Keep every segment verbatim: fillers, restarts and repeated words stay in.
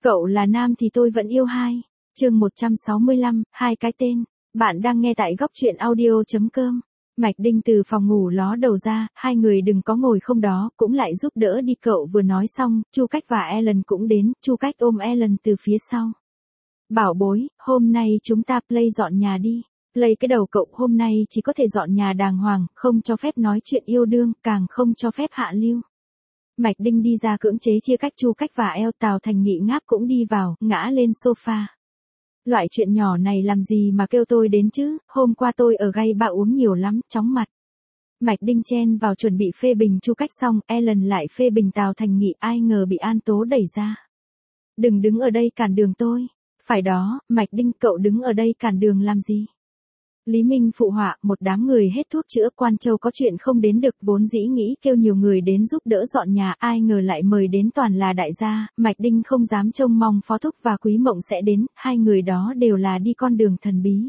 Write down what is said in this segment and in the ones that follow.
Cậu là nam thì tôi vẫn yêu hai. Chương một trăm sáu mươi lăm, hai cái tên. Bạn đang nghe tại góc truyện audio chấm com. Mạch Đinh từ phòng ngủ ló đầu ra, hai người đừng có ngồi không đó, cũng lại giúp đỡ đi. Cậu vừa nói xong, Chu Cách và Ellen cũng đến, Chu Cách ôm Ellen từ phía sau. Bảo bối, hôm nay chúng ta play dọn nhà đi. Play cái đầu cậu, hôm nay chỉ có thể dọn nhà đàng hoàng, không cho phép nói chuyện yêu đương, càng không cho phép hạ lưu. Mạch Đinh đi ra cưỡng chế chia cách Chu Cách và eo. Tào Thành Nghị ngáp cũng đi vào, ngã lên sofa. Loại chuyện nhỏ này làm gì mà kêu tôi đến chứ, hôm qua tôi ở gay bạ uống nhiều lắm, chóng mặt. Mạch Đinh chen vào chuẩn bị phê bình Chu Cách xong, Ellen lại phê bình Tào Thành Nghị, ai ngờ bị An Tố đẩy ra. Đừng đứng ở đây cản đường tôi. Phải đó, Mạch Đinh, cậu đứng ở đây cản đường làm gì? Lý Minh phụ họa, một đám người hết thuốc chữa, Quan Châu có chuyện không đến được, vốn dĩ nghĩ kêu nhiều người đến giúp đỡ dọn nhà, ai ngờ lại mời đến toàn là đại gia. Mạch Đinh không dám trông mong Phó Thúc và Quý Mộng sẽ đến, hai người đó đều là đi con đường thần bí.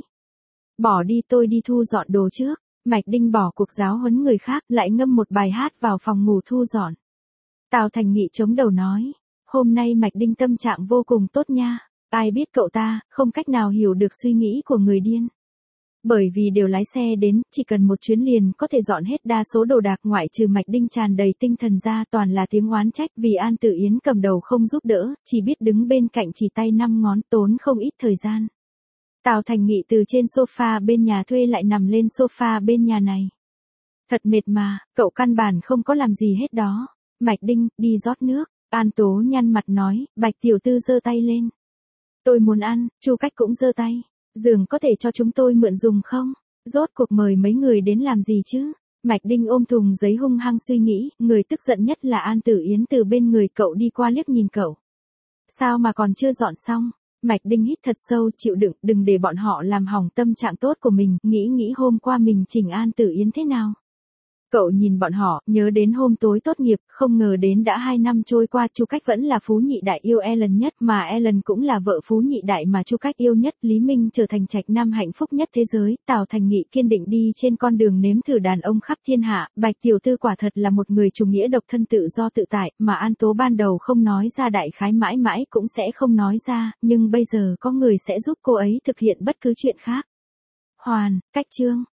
Bỏ đi, tôi đi thu dọn đồ trước. Mạch Đinh bỏ cuộc giáo huấn người khác, lại ngâm một bài hát vào phòng ngủ thu dọn. Tào Thành Nghị chống đầu nói, hôm nay Mạch Đinh tâm trạng vô cùng tốt nha, ai biết cậu ta, không cách nào hiểu được suy nghĩ của người điên. Bởi vì đều lái xe đến, chỉ cần một chuyến liền có thể dọn hết đa số đồ đạc, ngoại trừ Mạch Đinh tràn đầy tinh thần ra, toàn là tiếng oán trách vì An Tử Yến cầm đầu không giúp đỡ, chỉ biết đứng bên cạnh chỉ tay năm ngón, tốn không ít thời gian. Tào Thành Nghị từ trên sofa bên nhà thuê lại nằm lên sofa bên nhà này. Thật mệt mà, cậu căn bản không có làm gì hết đó. Mạch Đinh, đi rót nước. An Tố nhăn mặt nói, Bạch tiểu thư giơ tay lên. Tôi muốn ăn. Chu Cách cũng giơ tay. Giường có thể cho chúng tôi mượn dùng không? Rốt cuộc mời mấy người đến làm gì chứ? Mạch Đinh ôm thùng giấy hung hăng suy nghĩ, người tức giận nhất là An Tử Yến từ bên người cậu đi qua liếc nhìn cậu. Sao mà còn chưa dọn xong? Mạch Đinh hít thật sâu, chịu đựng, đừng để bọn họ làm hỏng tâm trạng tốt của mình, nghĩ nghĩ hôm qua mình chỉnh An Tử Yến thế nào. Cậu nhìn bọn họ, nhớ đến hôm tối tốt nghiệp, không ngờ đến đã hai năm trôi qua, Chu Cách vẫn là phú nhị đại yêu Ellen nhất, mà Ellen cũng là vợ phú nhị đại mà Chu Cách yêu nhất. Lý Minh trở thành trạch nam hạnh phúc nhất thế giới, Tào Thành Nghị kiên định đi trên con đường nếm thử đàn ông khắp thiên hạ. Bạch tiểu thư quả thật là một người chủ nghĩa độc thân tự do tự tại, mà An Tố ban đầu không nói ra, đại khái mãi mãi cũng sẽ không nói ra, nhưng bây giờ có người sẽ giúp cô ấy thực hiện bất cứ chuyện khác. Hoàn, cách chương.